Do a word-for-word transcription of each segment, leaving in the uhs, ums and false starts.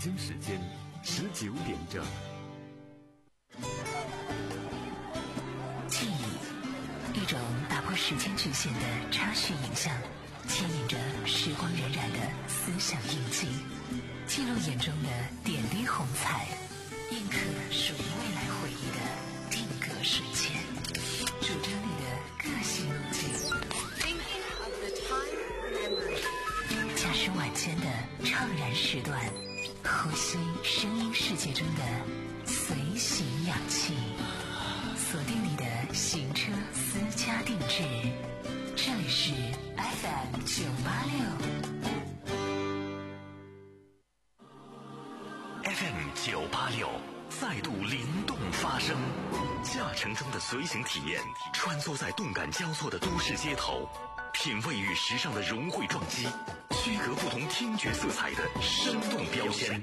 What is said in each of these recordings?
京时间十九点整。 记忆，一种打破时间局限的插叙影像，牵引着时光荏苒的思想印记，记录眼中的点滴红彩，印刻属于未来回忆的定格瞬间，主张你的个性路径。驾驶晚间的怅然时段，呼吸声音世界中的随行氧气，锁定你的行车私家定制。这里是 F M 九八六 F M 九八六再度灵动发声，驾乘中的随行体验，穿梭在动感交错的都市街头，品味与时尚的融汇撞击，区隔不同听觉色彩的生动标签，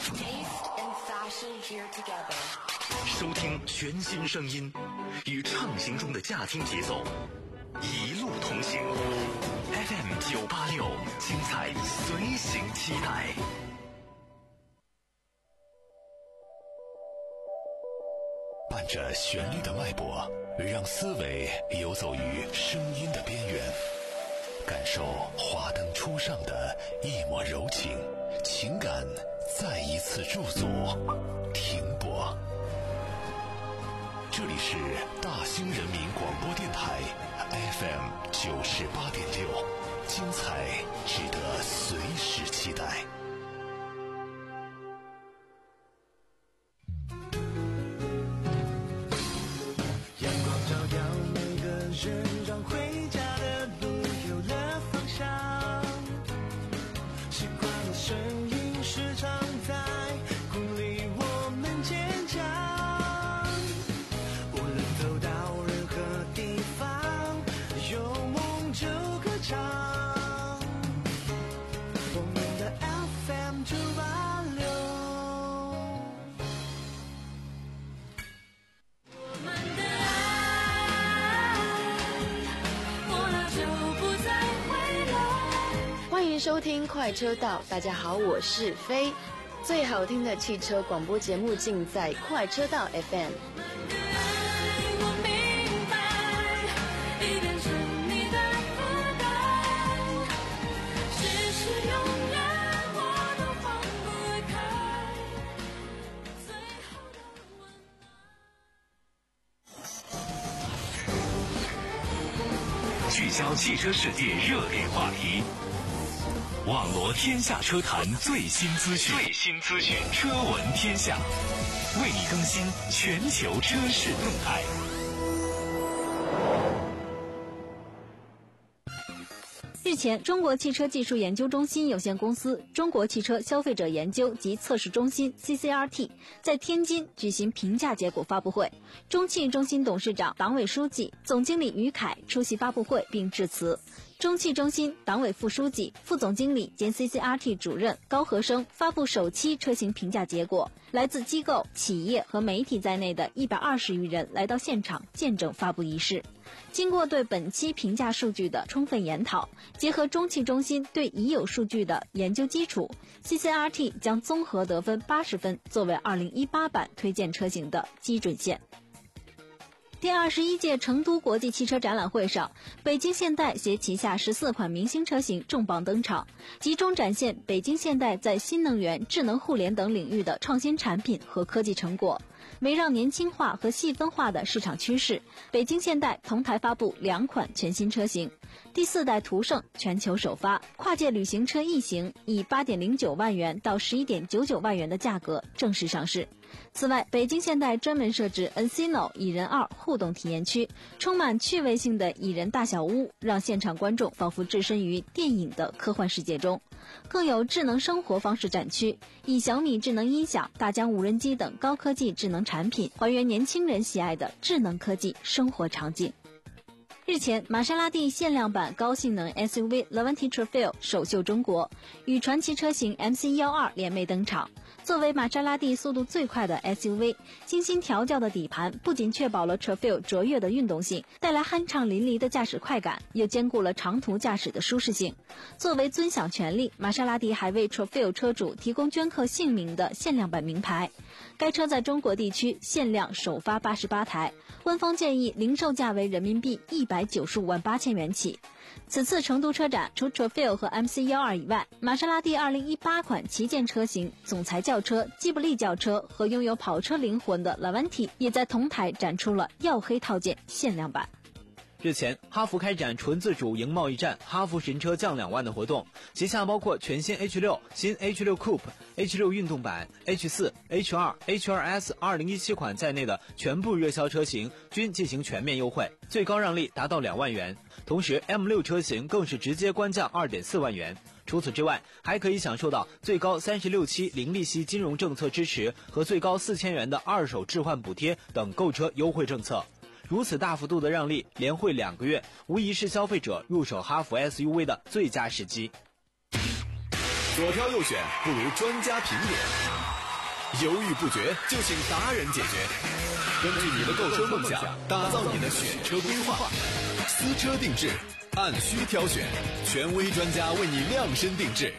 收听全新声音，与畅行中的驾听节奏一路同行。 F M 九八六，精彩随行期待。伴着旋律的脉搏，让思维游走于声音的边缘，感受华灯初上的一抹柔情，情感再一次驻足停泊。这里是大兴人民广播电台 F M 九十八点六，精彩值得随时期待。 阳光照耀每个人，让回家的路有了方向。习惯的声音时常在鼓励我们坚强。无论走到任何地方，有梦就歌唱。我们的 F M 九八六。 欢迎收听快车道，大家好，我是飞。最好听的汽车广播节目尽在快车道 F M。 聚焦汽车世界热点话题，网罗天下车坛最新资讯，最新资讯，车闻天下，为你更新全球车市动态。 日前，中国汽车技术研究中心有限公司、中国汽车消费者研究及测试中心 C C R T 在天津举行评价结果发布会，中汽中心董事长、党委书记、总经理于凯出席发布会并致辞。中汽中心党委副书记、副总经理兼 C C R T 主任高和生发布首期车型评价结果，来自机构、企业和媒体在内的一百二十余人来到现场见证发布仪式。经过对本期评价数据的充分研讨，结合中汽中心对已有数据的研究基础， C C R T 将综合得分八十分作为二零一八版推荐车型的基准线。第二十一届成都国际汽车展览会上，北京现代携旗下十四款明星车型重磅登场，集中展现北京现代在新能源、智能互联等领域的创新产品和科技成果。围绕年轻化和细分化的市场趋势，北京现代同台发布两款全新车型。第四代途胜全球首发，跨界旅行车异形以 八点零九万元到 十一点九九万元的价格正式上市。此外，北京现代专门设置 Encino 蚁人二互动体验区，充满趣味性的蚁人大小屋，让现场观众仿佛置身于电影的科幻世界中。更有智能生活方式展区，以小米智能音响、大疆无人机等高科技智能产品，还原年轻人喜爱的智能科技生活场景。 日前，玛莎拉蒂限量版高性能 S U V Levante Trofeo 首秀中国，与传奇车型 M C 十二 联袂登场。作为玛莎拉蒂速度最快的 S U V， 精心调教的底盘不仅确保了 Trofeo 卓越的运动性，带来酣畅淋漓的驾驶快感，又兼顾了长途驾驶的舒适性。作为尊享权利，玛莎拉蒂还为 Trofeo 车主提供镌刻姓名的限量版名牌。该车在中国地区限量首发八十八台，官方建议零售价为人民币一百九十五万八千元起。此次成都车展，除 Trofeo 和 M C 十二 以外，玛莎拉蒂二零一八款旗舰车型总裁轿车、吉卜力轿车和拥有跑车灵魂的 Levante 也在同台展出了耀黑套件限量版。 日前，哈弗开展纯自主赢贸易战，哈弗神车降两万的活动，旗下包括全新 H 六、新 H 六 Coupe、H 六 运动版、H 四、H 二、H 二 S 二零一七款在内的全部热销车型均进行全面优惠，最高让利达到两万元。同时 M 六 车型更是直接官降 二点四万元。除此之外，还可以享受到最高三十六期零利息金融政策支持和最高四千元的二手置换补贴等购车优惠政策。如此大幅度的让利，连惠两个月，无疑是消费者入手哈弗 S U V 的最佳时机。 左挑右选不如专家评点，犹豫不决就请达人解决。根据你的购车梦想，打造你的选车规划，私车定制，按需挑选，权威专家为你量身定制。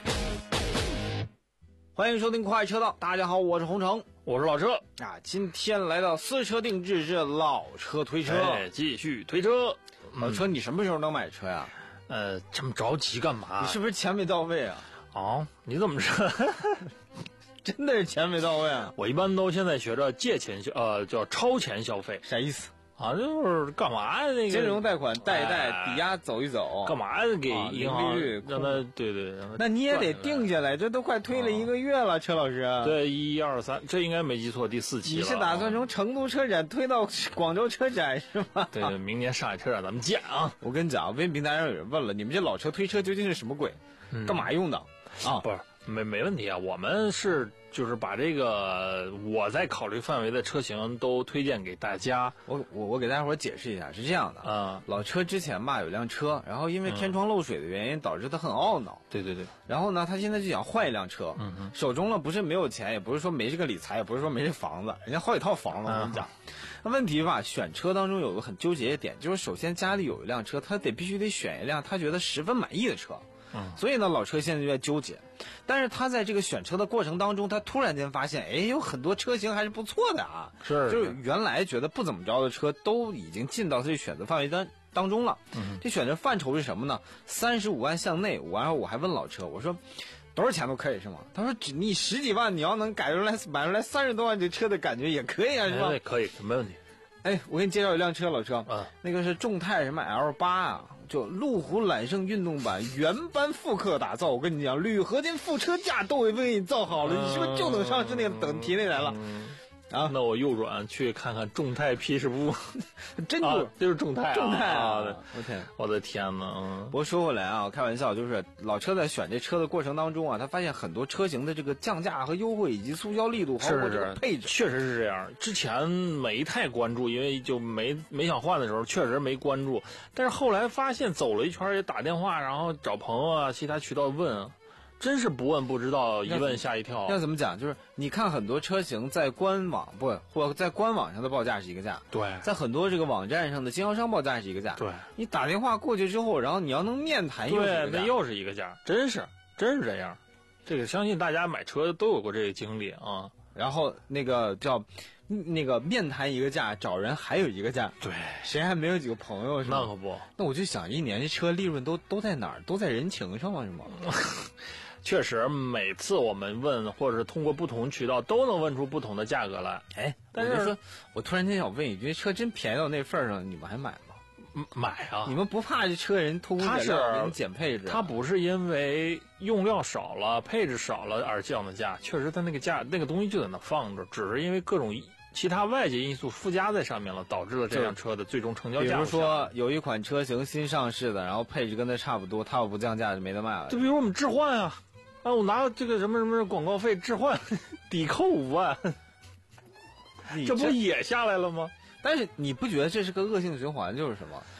欢迎收听快车道，大家好，我是洪城， 我是老车啊。今天来到私车定制是老车推车， 哎，继续推车。 老车，你什么时候能买车呀？ 呃，这么着急干嘛？ 你是不是钱没到位啊？ 哦，你怎么说？ 真的是钱没到位啊！ 我一般都现在学着借钱消，呃，叫超前消费。 啥意思？ 啊，就是干嘛呀？那个金融贷款贷一贷，哎、抵押走一走， 干嘛给银行、啊、 利率让他对对？让他那你也得定下来，这都快推了一个月了，啊、车老师。 对，一二三，这应该没记错，第四期了。 你是打算从成都车展推到广州车展是吗？ 对对，明年上海车展咱们见啊！ 我跟你讲，微信平台上有人问了，你们这老车推车究竟是什么鬼？嗯、干嘛用的？啊， 不是，没没问题啊，我们是。就是把这个我在考虑范围的车型都推荐给大家。 我我我给大家伙解释一下，是这样的啊、嗯，老车之前吧有辆车，然后因为天窗漏水的原因导致他很懊恼。 对对对。 然后呢，他现在就想换一辆车，嗯嗯，手中呢不是没有钱，也不是说没这个理财，也不是说没这房子，人家好几套房子。我跟你讲，那、嗯、问题吧，选车当中有个很纠结的点，就是首先家里有一辆车，他得必须得选一辆他觉得十分满意的车。嗯，所以呢，老车现在就在纠结，但是他在这个选车的过程当中，他突然间发现，哎，有很多车型还是不错的啊， 是， 就是原来觉得不怎么着的车，都已经进到这选择范围当当中了。嗯，这选择范畴是什么呢？三十五万向内，然后我还问老车，我说多少钱都可以是吗？他说你十几万，你要能改出来买出来三十多万这车的感觉也可以啊，是吧？ 哎、可以，没问题。 哎，我给你介绍一辆车，老车，啊，那个是众泰什么 L 八啊。就路虎揽胜运动版原班复刻打造，我跟你讲，铝合金副车架都已经给你造好了，你是不是就等上市那个等题那来了？啊， 那我右转去看看众泰 P 十五， 真就、 啊、就是众泰、啊， 众泰啊！ 我天， 我的天哪！嗯， 不过说回来啊，开玩笑，就是老车在选这车的过程当中啊，他发现很多车型的这个降价和优惠以及促销力度，包括这个配置， 确实是这样。之前没太关注，因为就没没想换的时候，确实没关注。但是后来发现走了一圈，也打电话，然后找朋友啊，其他渠道问。真是不问不知道，一问吓一跳。 要怎么讲？就是你看很多车型在官网不或在官网上的报价是一个价， 对， 在很多这个网站上的经销商报价是一个价， 对。 你打电话过去之后，然后你要能面谈，又是一个价， 对，那又是一个价，真是真是这样。这个相信大家买车都有过这个经历啊。 然后那个叫那个面谈一个价，找人还有一个价， 对， 谁还没有几个朋友是吧？ 那可不。 那我就想，一年这车利润都都在哪儿？都在人情上吗？是吗？ 确实，每次我们问，或者是通过不同渠道，都能问出不同的价格来。 哎，但是我说，我突然间想问一句，车真便宜到那份上，你们还买吗？ 买啊！ 你们不怕这车人偷工减料给你减配置？ 它不是因为用料少了、配置少了而降的价，确实它那个价那个东西就在那放着，只是因为各种其他外界因素附加在上面了，导致了这辆车的最终成交价。 比如说有一款车型新上市的，然后配置跟它差不多，它要不降价就没得卖了。 就比如我们置换啊，啊，我拿这个什么什么广告费置换，抵扣五万，这不也下来了吗？ 但是你不觉得这是个恶性循环？就是什么？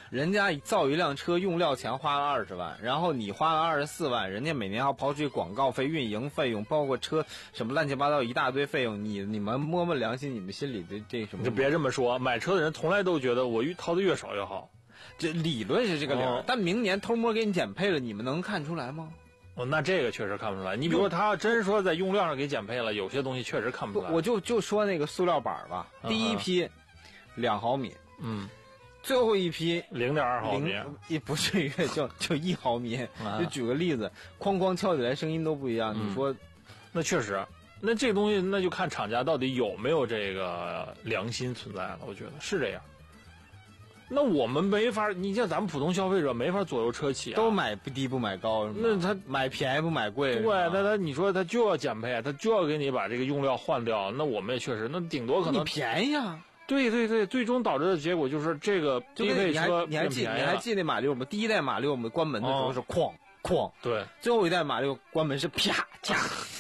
人家造一辆车用料钱花了二十万，然后你花了二十四万，人家每年要刨去广告费、运营费用，包括车什么乱七八糟一大堆费用，你你们摸摸良心，你们心里的这什么？ 你就别这么说，买车的人从来都觉得我越掏的越少越好。 这理论是这个理儿， 哦、 但明年偷摸给你减配了，你们能看出来吗？ 哦，那这个确实看不出来。你比如说，他真说在用料上给减配了，有些东西确实看不出来。 我就就说那个塑料板吧，嗯、第一批两毫米， 嗯， 最后一批零点二毫米， 也不至于就就一毫米。啊、就举个例子，哐哐敲起来声音都不一样。嗯、你说， 那确实，那这个东西那就看厂家到底有没有这个良心存在了。我觉得是这样。那我们没法，你像咱们普通消费者没法左右车企、啊， 都买不低不买高， 那他买便宜不买贵， 对，那他你说他就要减配，他就要给你把这个用料换掉，那我们也确实，那顶多可能你便宜啊， 对对对，最终导致的结果就是这个低配车你还记你还记那马六吗？第一代马六我们关门的时候是哐哐， 对， 最后一代马六关门是啪啪，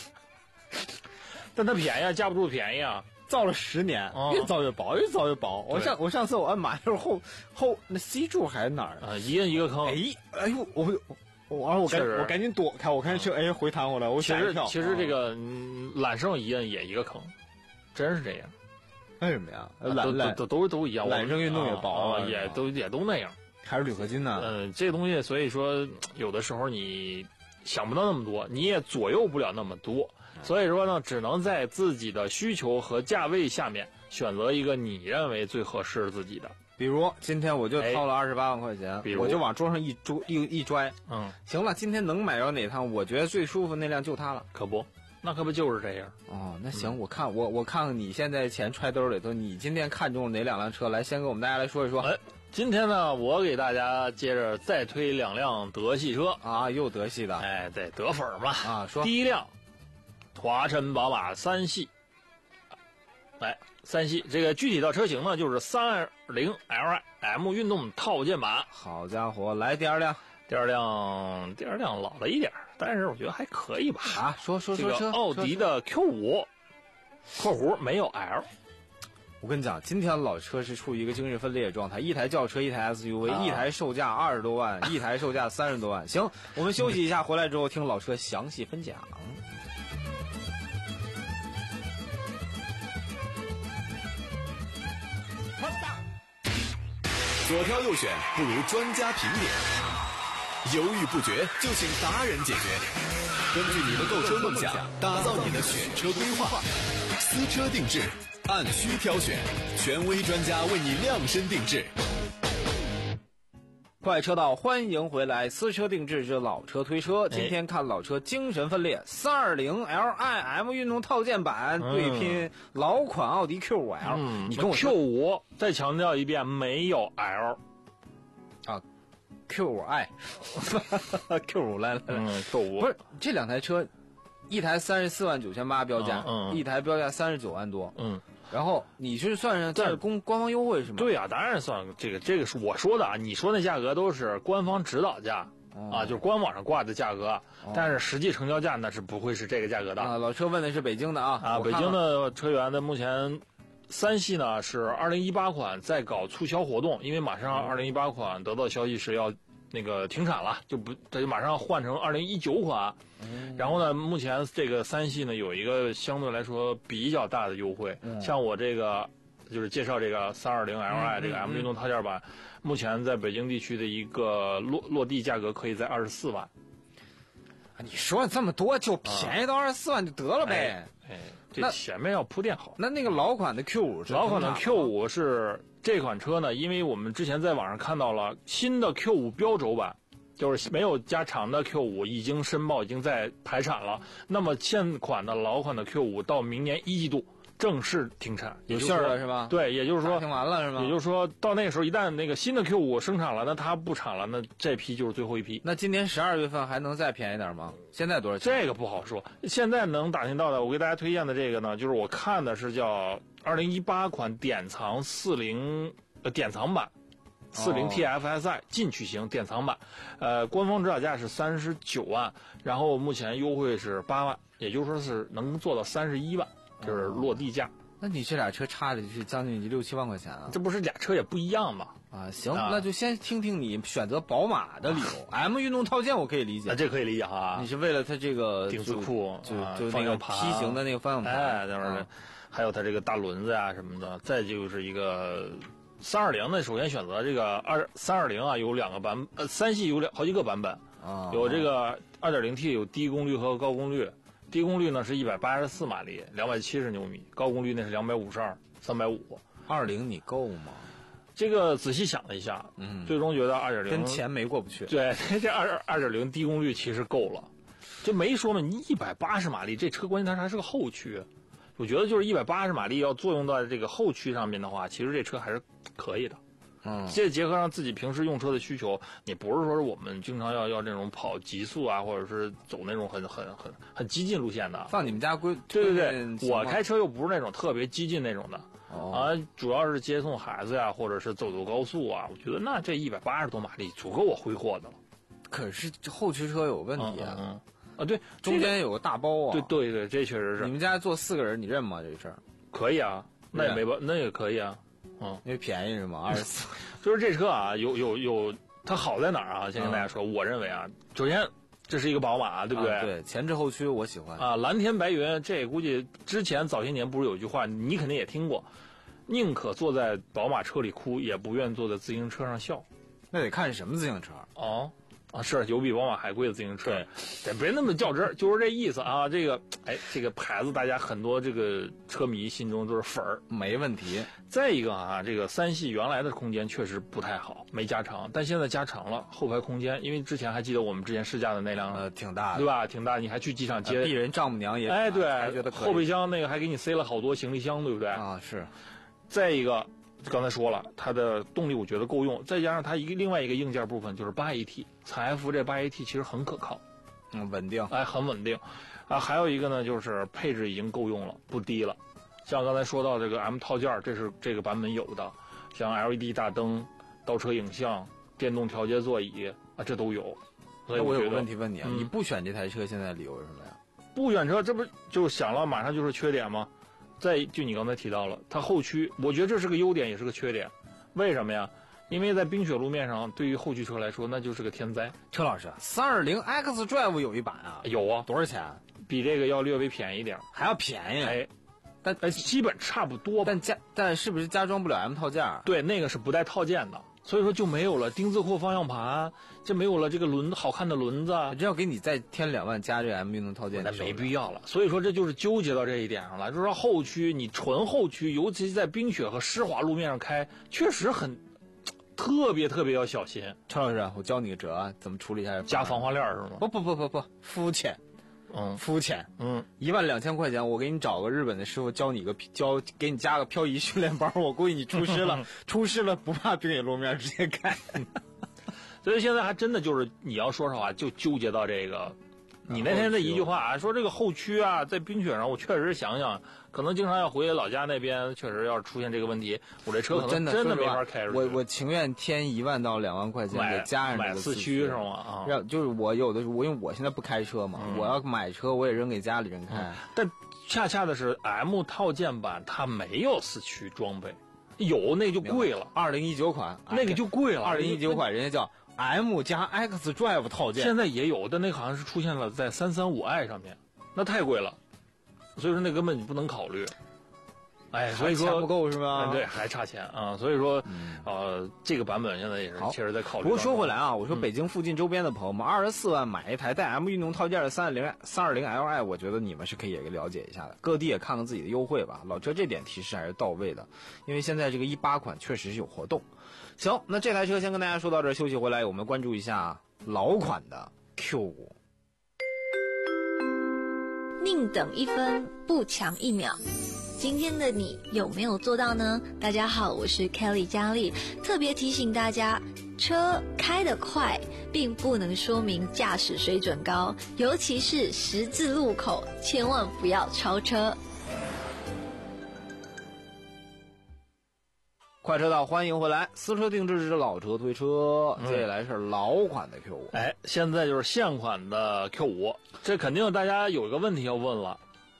但它便宜啊，架不住便宜啊。 造了十年，哦、越造越薄，越造越薄。我上我上次我按马六后后那 C 柱还是哪儿啊？一摁一个坑。 哎哎呦，我我我我赶我赶紧躲开，我看车哎回弹回来，我吓一跳。 其实这个嗯揽胜一摁也一个坑，真是这样。 为什么呀？ 揽揽都都都一样， 揽胜运动也薄啊，也都也都那样。 还是铝合金呢？ 嗯，这东西所以说有的时候你想不到那么多，你也左右不了那么多。所以说呢，只能在自己的需求和价位下面选择一个你认为最合适自己的。 比如今天我就掏了二十八万块钱， 哎、 我就往桌上一桌一一拽， 嗯， 行了，今天能买着哪趟，我觉得最舒服那辆就它了。 可不，那可不就是这样。 哦，那行，嗯、我看我我看看你现在钱揣兜里头，你今天看中哪两辆车？来，先给我们大家来说一说。 哎，今天呢，我给大家接着再推两辆德系车啊，又德系的， 哎，对，德粉嘛啊，说第一辆。华晨宝马三系，来三系这个具体到车型呢，就是三二零 L I M 运动套件版。 好家伙，来第二辆， 第二辆，第二辆老了一点，但是我觉得还可以吧。 啊，说说说车， 奥迪的 Q 五，括弧没有 L。 我跟你讲，今天老车是处于一个精神分裂状态，一台轿车，一台 S U V，、啊、一台售价二十多万，一台售价三十多万。行，我们休息一下，回来之后听老车详细分享。 左挑右选不如专家评点，犹豫不决就请达人解决。根据你的购车梦想，打造你的选车规划，私车定制，按需挑选，权威专家为你量身定制。 快车道，欢迎回来！私车定制之老车推车，今天看老车精神分裂，三二零 L I M 运动套件版、嗯、对拼老款奥迪 Q 五 L。 嗯， 你跟我 Q 五再强调一遍，没有 L 啊 ，Q 五 I，Q 五来来来、 嗯、，Q 五不是这两台车，一台三十四万九千八标价， 嗯嗯、 一台标价三十九万多， 嗯。 然后你是算上这是公官方优惠是吗？ 对啊，当然算这个，这个是我说的啊。你说那价格都是官方指导价、哦、啊，就是官网上挂的价格，哦、但是实际成交价那是不会是这个价格的啊。老车问的是北京的啊啊，北京的车源的目前三系呢是二零一八款在搞促销活动，因为马上二零一八款得到消息是要那个停产了，就不它就马上换成二零一九款。嗯、然后呢，目前这个三系呢有一个相对来说比较大的优惠，嗯、像我这个就是介绍这个三二零 L I 这个 M 运动套件版，嗯嗯、目前在北京地区的一个落落地价格可以在二十四万。 你说这么多就便宜到二十四万就得了呗？ 哎，哎这前面要铺垫好。 那那个老款的 Q 五， 老款的 Q 五是这款车呢，因为我们之前在网上看到了新的 Q 五标轴版。就是没有加长的 Q 五已经申报，已经在排产了。那么现款的老款的 Q 五到明年一季度正式停产， 有信儿了是吧？ 对，也就是说停完了是吧？ 也就是说到那个时候，一旦那个新的 Q 五生产了，那它不产了，那这批就是最后一批。 那今年十二月份还能再便宜点吗？现在多少钱？ 这个不好说。现在能打听到的，我给大家推荐的这个呢，就是我看的是叫二零一八款典藏四零呃典藏版。四零 T F S I 进取型典藏版，呃，官方指导价是三十九万，然后目前优惠是八万，也就是说是能做到三十一万，就是落地价。 那你这俩车差的是将近六七万块钱啊！ 这不是俩车也不一样吗？ 啊，行， 啊那就先听听你选择宝马的理由。M 运动套件我可以理解， 啊，这可以理解哈。 你是为了它这个顶字库， 就啊就那个方向盘梯形的那个方向盘， 哎，那玩意儿啊， 还有它这个大轮子呀、什么的。再就是一个三二零呢，首先选择这个二三二零啊，有两个版，呃，三系有两好几个版本， 啊， 有这个二点零 T 有低功率和高功率，低功率呢是一百八十四马力，两百七十牛米，高功率呢是两百五十二，三百五。 二零你够吗？ 这个仔细想了一下， 嗯， 最终觉得二点零跟钱没过不去。 对，这二二点零低功率其实够了，就没说嘛，你一百八十马力，这车关键它还是个后驱，我觉得就是一百八十马力要作用到这个后驱上面的话，其实这车还是可以的。 嗯， 这结合上自己平时用车的需求，你不是说是我们经常要要这种跑极速啊，或者是走那种很很很很激进路线的。 放你们家规， 对对对， 规我开车又不是那种特别激进那种的。 哦、 啊，主要是接送孩子呀，或者是走走高速啊，我觉得那这一百八十多马力足够我挥霍的了。 可是这后驱车有问题啊！ 嗯嗯嗯、啊，对， 中间有个大包啊。 对对对，这确实是。 你们家坐四个人，你认吗？这事儿可以啊，那也没办，那也可以啊。嗯， 因为便宜是吗？二十四。 就是这车啊，有有有，它好在哪儿啊？先跟大家说，嗯、我认为啊，首先这是一个宝马，对不对？ 啊、对，前置后驱我喜欢啊。蓝天白云，这估计之前早些年不是有一句话，你肯定也听过。宁可坐在宝马车里哭，也不愿坐在自行车上笑。 那得看是什么自行车哦，啊，是有比宝马还贵的自行车，对，别那么较真儿，就是这意思啊。这个，哎，这个牌子，大家很多这个车迷心中都是粉儿， 没问题。 再一个啊，这个三系原来的空间确实不太好，没加长，但现在加长了后排空间，因为之前还记得我们之前试驾的那辆， 呃，挺大的， 对吧？挺大，你还去机场接， 鄙人丈母娘也， 哎，对， 还觉得后备箱那个还给你塞了好多行李箱，对不对？ 啊，是。 再一个，刚才说了，它的动力我觉得够用，再加上它一个另外一个硬件部分就是八 A T， 采埃孚这八 A T 其实很可靠， 嗯，稳定， 哎，很稳定，啊，还有一个呢就是配置已经够用了，不低了，像刚才说到这个 M 套件，这是这个版本有的，像 L E D 大灯、倒车影像、电动调节座椅啊，这都有。所以我我有个问题问你啊， 嗯、 你不选这台车现在理由是什么呀？ 不选车，这不就想了，马上就是缺点吗？再就你刚才提到了，它后驱，我觉得这是个优点，也是个缺点。为什么呀？因为在冰雪路面上，对于后驱车来说，那就是个天灾。 车老师，三二零 X Drive 有一版啊？ 有啊， 多少钱？ 比这个要略微便宜一点， 还要便宜？ 哎， 但哎，基本差不多吧。 但加但是不是加装不了 M 套件？ 对，那个是不带套件的。所以说就没有了丁字裤方向盘，就没有了这个轮好看的轮子。 这要给你再添两万加这个 M 运动套件， 那没必要了。所以说这就是纠结到这一点上了，就是说后驱你纯后驱，尤其是在冰雪和湿滑路面上开，确实很特别特别要小心。 陈老师，我教你个辙啊，怎么处理一下？ 加防滑链是吗？ 不不不不不，肤浅。 嗯， 肤浅， 嗯， 一万两千块钱，我给你找个日本的师傅教你个教，给你加个漂移训练班，我估计你出师了，出师了不怕冰雪路面直接开。 所以现在还真的就是你要说实话，就纠结到这个，你那天的一句话啊，说这个后驱啊，在冰雪上，我确实想想，可能经常要回老家那边，确实要出现这个问题，我这车可能真的真的没法开出去。 我我情愿添一万到两万块钱给家人买四驱是吗？啊， 让就是我有的时候，我因为我现在不开车嘛， 嗯、 我要买车我也扔给家里人开。 嗯、但恰恰的是 M 套件版它没有四驱装备，有那就贵了。 二零一九款那个就贵了， 二零一九款人家叫 M 加 X Drive 套件， 现在也有，但那好像是出现了在三三五 i 上面，那太贵了，所以说那根本你不能考虑。哎，所以说钱不够是吧？ 对，还差钱啊，所以说，嗯、呃，这个版本现在也是确实在考虑。 不过说回来啊，我说北京附近周边的朋友们，二十四万买一台带 M 运动套件的三二零三二零 L I， 我觉得你们是可以了解一下的，各地也看看自己的优惠吧。老车这点提示还是到位的，因为现在这个一八款确实是有活动。行，那这台车先跟大家说到这儿，休息回来我们关注一下老款的 Q 五。 宁等一分，不抢一秒。今天的你有没有做到呢？大家好，我是 Kelly 佳丽，特别提醒大家，车开得快并不能说明驾驶水准高，尤其是十字路口，千万不要超车。 快车道，欢迎回来！私车定制是老车推车，接下来是老款的 Q 五。 哎，现在就是现款的 Q 五，这肯定大家有一个问题要问了。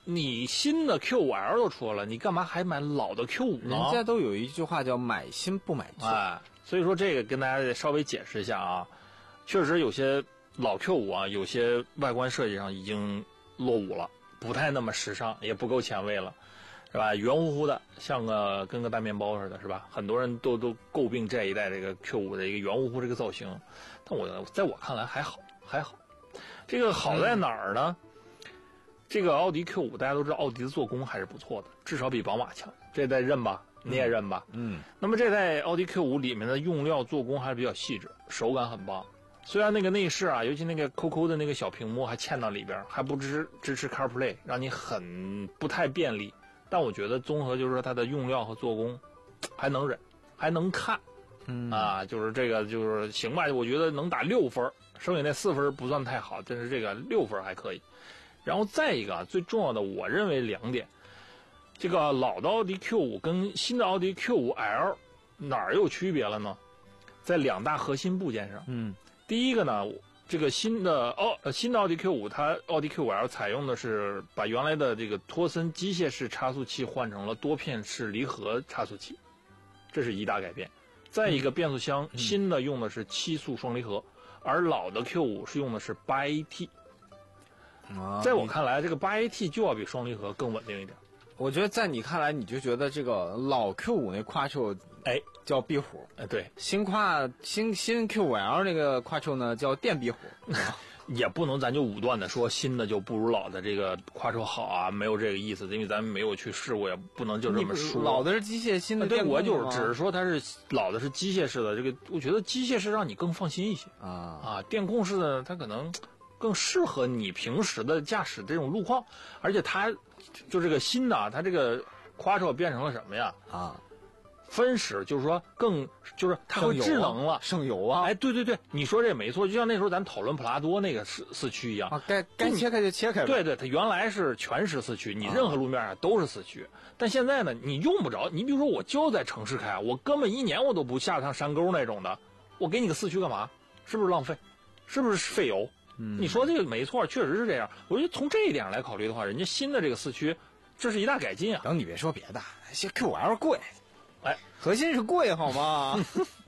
你新的 Q 五 L 都出了，你干嘛还买老的 Q 五 呢？ 人家都有一句话叫买新不买旧。 哎，所以说这个跟大家稍微解释一下啊，确实有些老 Q 五 啊，有些外观设计上已经落伍了，不太那么时尚，也不够前卫了，是吧？圆乎乎的，像个跟个大面包似的，是吧？很多人都都诟病这一代这个 Q 五 的一个圆乎乎这个造型，但我在我看来还好，还好。这个好在哪儿呢？嗯这个奥迪 Q 五 大家都知道，奥迪的做工还是不错的，至少比宝马强。这代认吧，你也认吧。 嗯。 那么这代奥迪 Q 五 里面的用料做工还是比较细致，手感很棒。虽然那个内饰啊，尤其那个 Q Q 的那个小屏幕还嵌到里边，还不支持支持 CarPlay， 让你很不太便利。但我觉得综合就是说它的用料和做工还能忍，还能看。 嗯。 啊，就是这个就是行吧，我觉得能打六分，剩下那四分不算太好，但是这个六分还可以。然后再一个最重要的，我认为两点，这个老的奥迪 Q 五 跟新的奥迪 Q 五 L 哪儿有区别了呢？在两大核心部件上。 嗯， 第一个呢，这个新的奥呃新的奥迪 Q 五，它奥迪 Q 五 L 采用的是把原来的这个托森机械式差速器换成了多片式离合差速器，这是一大改变。再一个变速箱， 嗯、 新的用的是七速双离合，而老的 Q 五 是用的是八 A T。在我看来，这个八 A T 就要比双离合更稳定一点。 我觉得在你看来，你就觉得这个老 Q 五 那 Quattro 哎叫壁虎， 哎对， 新跨新新 Q 五 L 那个 Quattro 呢叫电壁虎。 也不能咱就武断的说新的就不如老的这个Quattro好啊，没有这个意思，因为咱没有去试过，也不能就这么说。 老的是机械，新的对，我就是只是说它是老的是机械式的，这个我觉得机械式让你更放心一些啊啊，电控式的它可能更适合你平时的驾驶这种路况，而且它就这个新的啊，它这个 Quattro 变成了什么呀？ 啊， 分时，就是说更就是它会智能了， 省油啊！ 哎，对对对，你说这没错，就像那时候咱讨论普拉多那个四四驱一样啊，该该切开就切开。 对对，它原来是全时四驱，你任何路面上都是四驱，啊、但现在呢，你用不着。你比如说，我就在城市开，我根本一年我都不下趟山沟那种的，我给你个四驱干嘛？是不是浪费？是不是费油？ 嗯， 你说这个没错，确实是这样。我觉得从这一点来考虑的话，人家新的这个四驱，这是一大改进啊。 等你别说别的，这 Q 五 L 贵， 哎， 核心是贵好吗？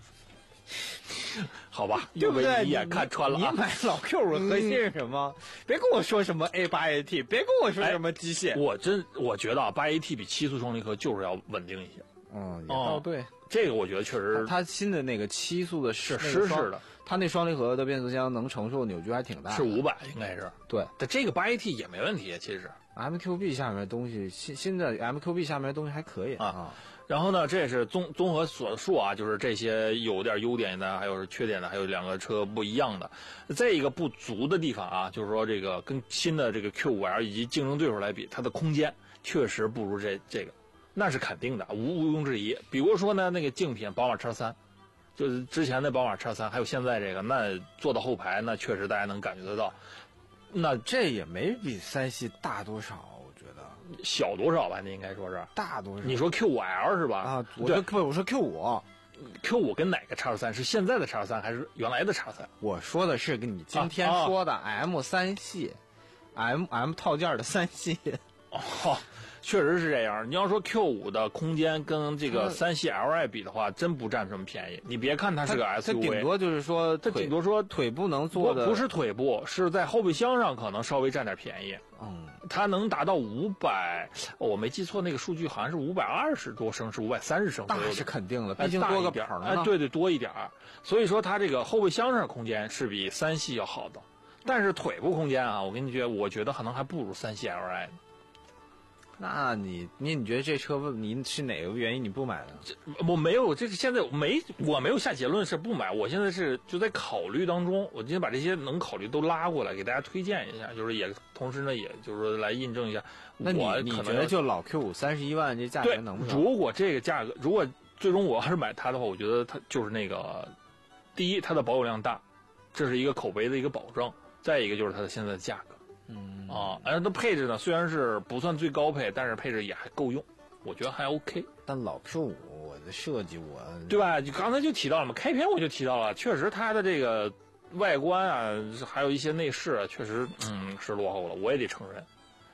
好吧， 对不对？ 一眼看穿了、啊。 你买老 Q 五核心是什么？嗯、别跟我说什么 A 八 A T， 别跟我说什么机械。 哎、我真我觉得啊，八 A T 比七速双离合就是要稳定一些。 嗯，也倒对。哦、 这个我觉得确实， 它新的那个七速的是湿式的， 它那双离合的变速箱能承受扭矩还挺大的， 是五百应该是。 对， 但这个八 A T 也没问题，其实 M Q B 下面的东西，新新的 M Q B 下面的东西还可以啊。 啊然后呢，这也是综综合所述啊，就是这些有点优点的，还有是缺点的，还有两个车不一样的。再一个不足的地方啊，就是说这个跟新的这个 Q 五 L 以及竞争对手来比，它的空间确实不如这这个。那是肯定的，无毋庸置疑。比如说呢，那个竞品宝马 X 三，就是之前的宝马 X 三，还有现在这个，那坐到后排，那确实大家能感觉得到。那这也没比三系大多少，我觉得小多少吧？你应该说是大多少？ 你说 Q 五 L 是吧？ 啊，我说不，我说 Q 五 ，Q 五跟哪个 X 三？是现在的 X 三还是原来的 X 三？ 我说的是跟你今天说的 M 三系、啊、，M M 套件的三系。 哦。确实是这样。你要说 Q 五 的空间跟这个三系 L I 比的话，真不占什么便宜。你别看它是个 S U V， 它顶多就是说， 它顶多说腿部能做的不是腿部，是在后备箱上可能稍微占点便宜。 嗯， 它能达到五百，我没记错那个数据好像是五百二十多升，是五百三十升左右。 大是肯定了，毕竟多个棚哎，对对，多一点儿。所以说它这个后备箱上的空间是比三系要好的，但是腿部空间啊，我跟你觉得，我觉得可能还不如三系 L I 呢。 那你你你觉得这车你是哪个原因你不买呢？ 我没有，这个现在没我没有下结论是不买，我现在是就在考虑当中。我今天把这些能考虑都拉过来给大家推荐一下，就是也同时呢，也就是说来印证一下。 那你你觉得就老 Q 五三十一万这价格能不能？ 如果这个价格，如果最终我要是买它的话，我觉得它就是那个第一，它的保有量大，这是一个口碑的一个保证；再一个就是它的现在的价格。 嗯啊，而它配置呢，虽然是不算最高配，但是配置也还够用，我觉得还 OK。 但老 Q 五我的设计我， 对吧？你刚才就提到了嘛，开篇我就提到了，确实它的这个外观啊，还有一些内饰啊，确实嗯是落后了，我也得承认。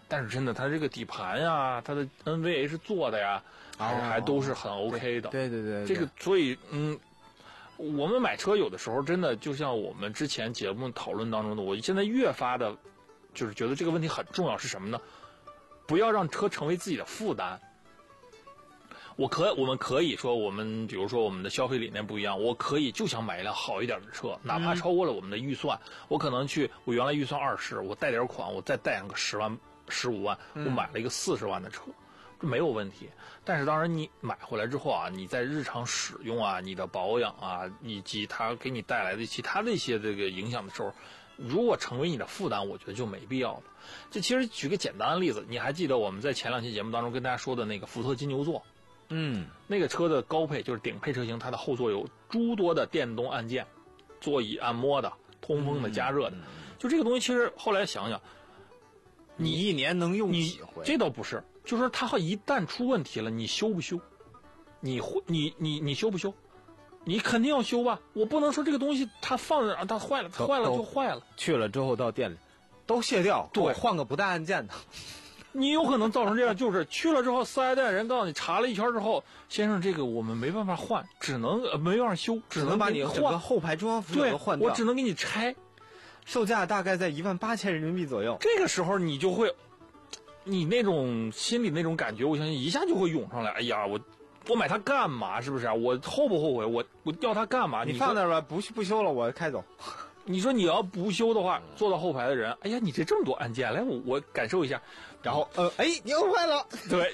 但是真的，它这个底盘呀，它的 N V H 做的呀，还是、哦、还都是很 OK 的。 对对 对, 对， 这个所以嗯，我们买车有的时候真的就像我们之前节目讨论当中的，我现在越发的，就是觉得这个问题很重要是什么呢？不要让车成为自己的负担。我可我们可以说，我们比如说我们的消费理念不一样，我可以就想买一辆好一点的车，哪怕超过了我们的预算，嗯、我可能去我原来预算二十，我贷点款，我再贷上个十万、十五万，我买了一个四十万的车，这没有问题。但是当然你买回来之后啊，你在日常使用啊、你的保养啊，以及它给你带来的其他的一些这个影响的时候，如果成为你的负担，我觉得就没必要了。这其实举个简单的例子，你还记得我们在前两期节目当中跟大家说的那个福特金牛座？嗯，那个车的高配就是顶配车型，它的后座有诸多的电动按键，座椅按摩的、通风的、加热的。嗯、就这个东西，其实后来想想， 你一年能用几回？ 这倒不是，就是说它一旦出问题了，你修不修？你你你你修不修？你肯定要修吧？我不能说这个东西它放着它坏了，它坏了就坏了。 去了之后到店里都卸掉， 对， 换个不带按键的。 你有可能造成这样，就是去了之后，四 S 店人告诉你查了一圈之后，先生，这个我们没办法换，只能、呃、没办法修，只能把你整个后排中央扶手都换掉。 我只能给你拆， 售价大概在一万八千人民币左右。 这个时候你就会，你那种心里那种感觉，我相信一下就会涌上来。哎呀，我我买它干嘛？是不是？我后不后悔？我我要它干嘛？ 你放那儿吧，不不修了，我开走。 你说你要不修的话，坐到后排的人，哎呀，你这这么多按键，来我我感受一下，然后呃，哎，你又坏了， 对，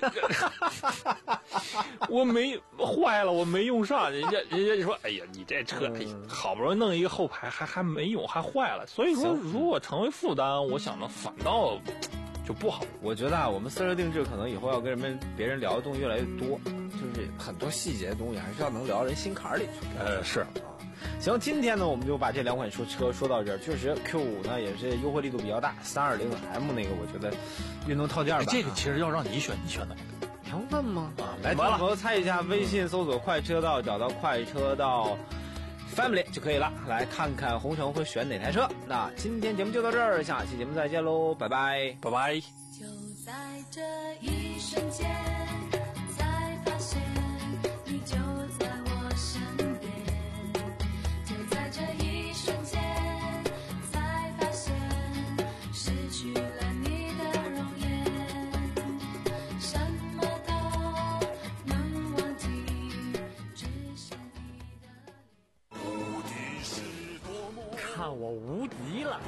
我没坏了，我没用上，人家人家就说，哎呀，你这车，哎，好不容易弄一个后排，还还没用，还坏了，所以说如果成为负担，我想呢，反倒就不好。 我觉得啊，我们私人定制可能以后要跟人们别人聊的东西越来越多，就是很多细节的东西还是要能聊人心坎里去。 呃，是。 行，今天呢，我们就把这两款说车说到这儿。确实 Q 五 呢也是优惠力度比较大， 三二零 M 那个我觉得运动套件吧、哎、 这个其实要让你选，你选哪个？ 你要问吗？啊，来，听友猜一下，微信搜索快车道，找到快车道 Family 就可以了，来看看红尘会选哪台车。那今天节目就到这儿，下期节目再见喽，拜拜， 拜拜。 就在这一瞬间，才发现你就在我身边。就在这一瞬间，才发现失去了你的容颜，什么都能忘记，只剩你的脸。看我无敌了！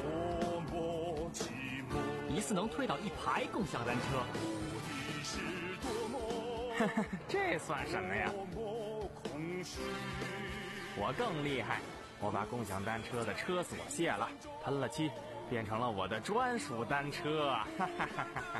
一次能推倒一排共享单车，这算什么呀？我更厉害，我把共享单车的车锁卸了，喷了漆，变成了我的专属单车。哈哈哈哈！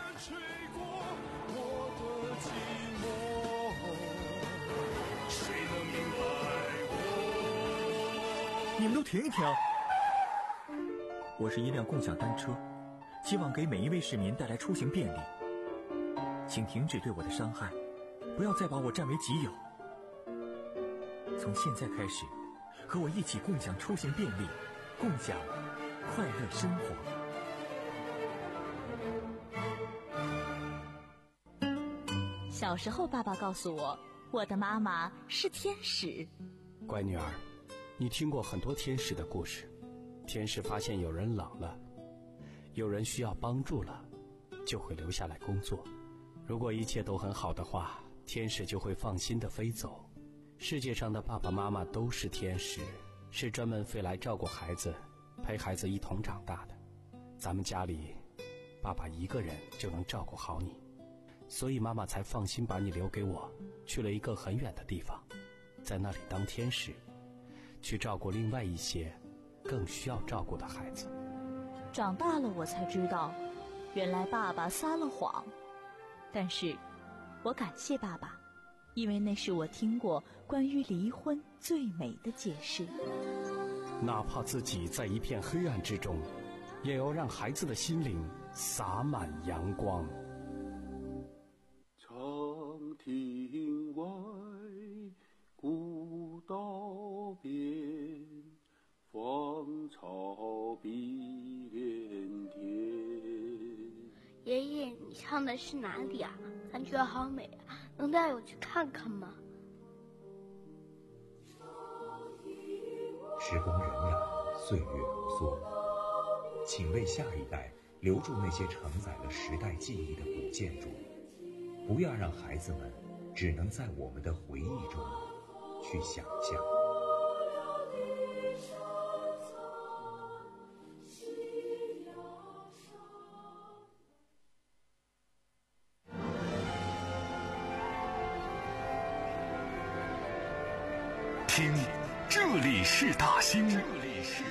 你们都停一停！我是一辆共享单车，希望给每一位市民带来出行便利。请停止对我的伤害，不要再把我占为己有。从现在开始，和我一起共享出行便利，共享快乐生活。 小时候，爸爸告诉我，我的妈妈是天使。 乖女儿，你听过很多天使的故事。天使发现有人冷了，有人需要帮助了，就会留下来工作。如果一切都很好的话，天使就会放心地飞走。世界上的爸爸妈妈都是天使，是专门飞来照顾孩子，陪孩子一同长大的。咱们家里，爸爸一个人就能照顾好你，所以妈妈才放心把你留给我，去了一个很远的地方，在那里当天使，去照顾另外一些更需要照顾的孩子。 长大了我才知道，原来爸爸撒了谎。但是我感谢爸爸，因为那是我听过关于离婚最美的解释。 哪怕自己在一片黑暗之中，也要让孩子的心灵洒满阳光。 长亭外，古道边，芳草碧连天。 爷爷， 方的是哪里啊？感觉好美啊，能带我去看看吗？ 时光荏苒，岁月如梭，请为下一代留住那些承载了时代记忆的古建筑，不要让孩子们只能在我们的回忆中去想象。 听，这里是大兴。